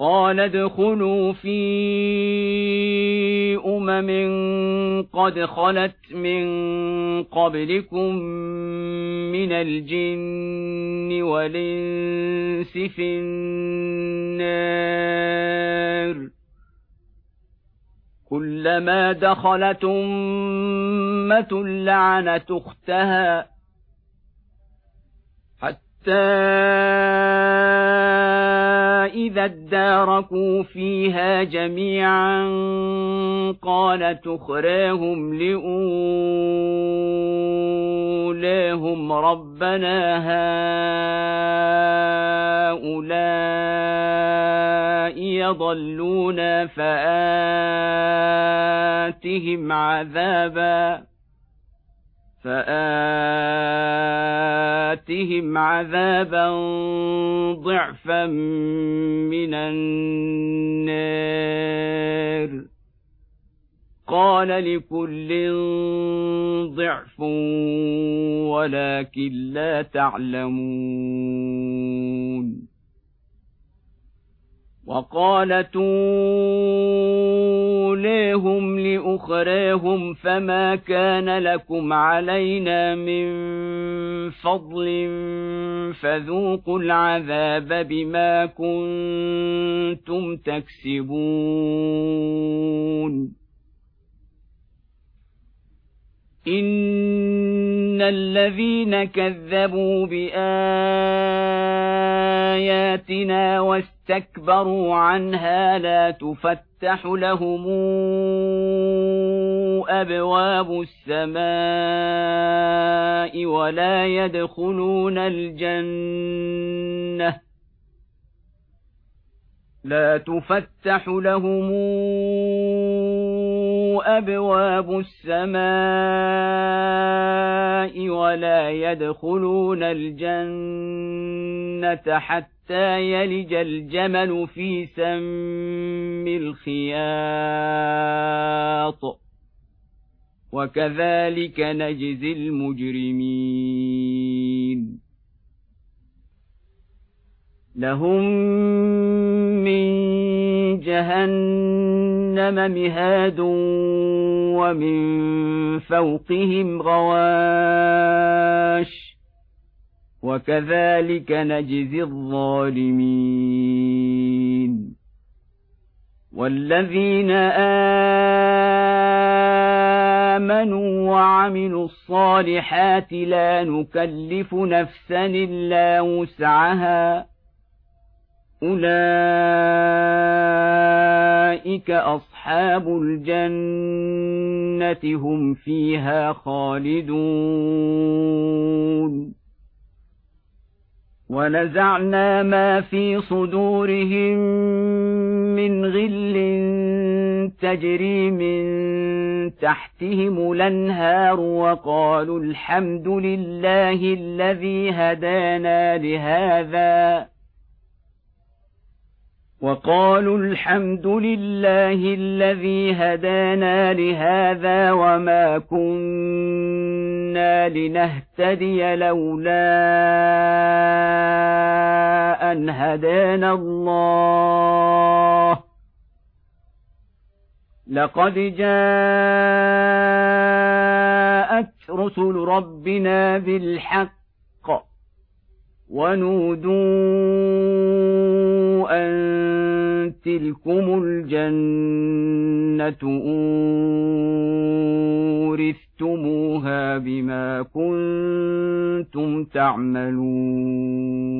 قال ادخلوا في قد خلت من قبلكم من الجن والإنس في النار كلما دخلت أمة لعنت أختها حتى إذا اداركوا فيها جميعا قالت أخراهم لأولاهم ربنا هؤلاء يضلون فآتهم عذابا ضعفا من النار قال لكل ضعف ولكن لا تعلمون وقالت أولاهم لأخراهم فما كان لكم علينا من فضل فذوقوا العذاب بما كنتم تكسبون إن الذين كذبوا بآياتنا واستكبروا عنها لا تفتح لهم أبواب السماء ولا يدخلون الجنة حتى يلج الجمل في سم الخياط وكذلك نجزي المجرمين لهم من جهنم مهاد ومن فوقهم غواش وكذلك نجزي الظالمين والذين آمنوا وعملوا الصالحات لا نكلف نفسا إلا وسعها أولئك أصحاب الجنة هم فيها خالدون ونزعنا ما في صدورهم من غل تجري من تحتهم الأنهار وقالوا الحمد لله الذي هدانا لهذا وما كنا لنهتدي لولا أن هدانا الله لقد جاءت رسل ربنا بالحق ونودوا أن تلكم الجنة أورثتموها بما كنتم تعملون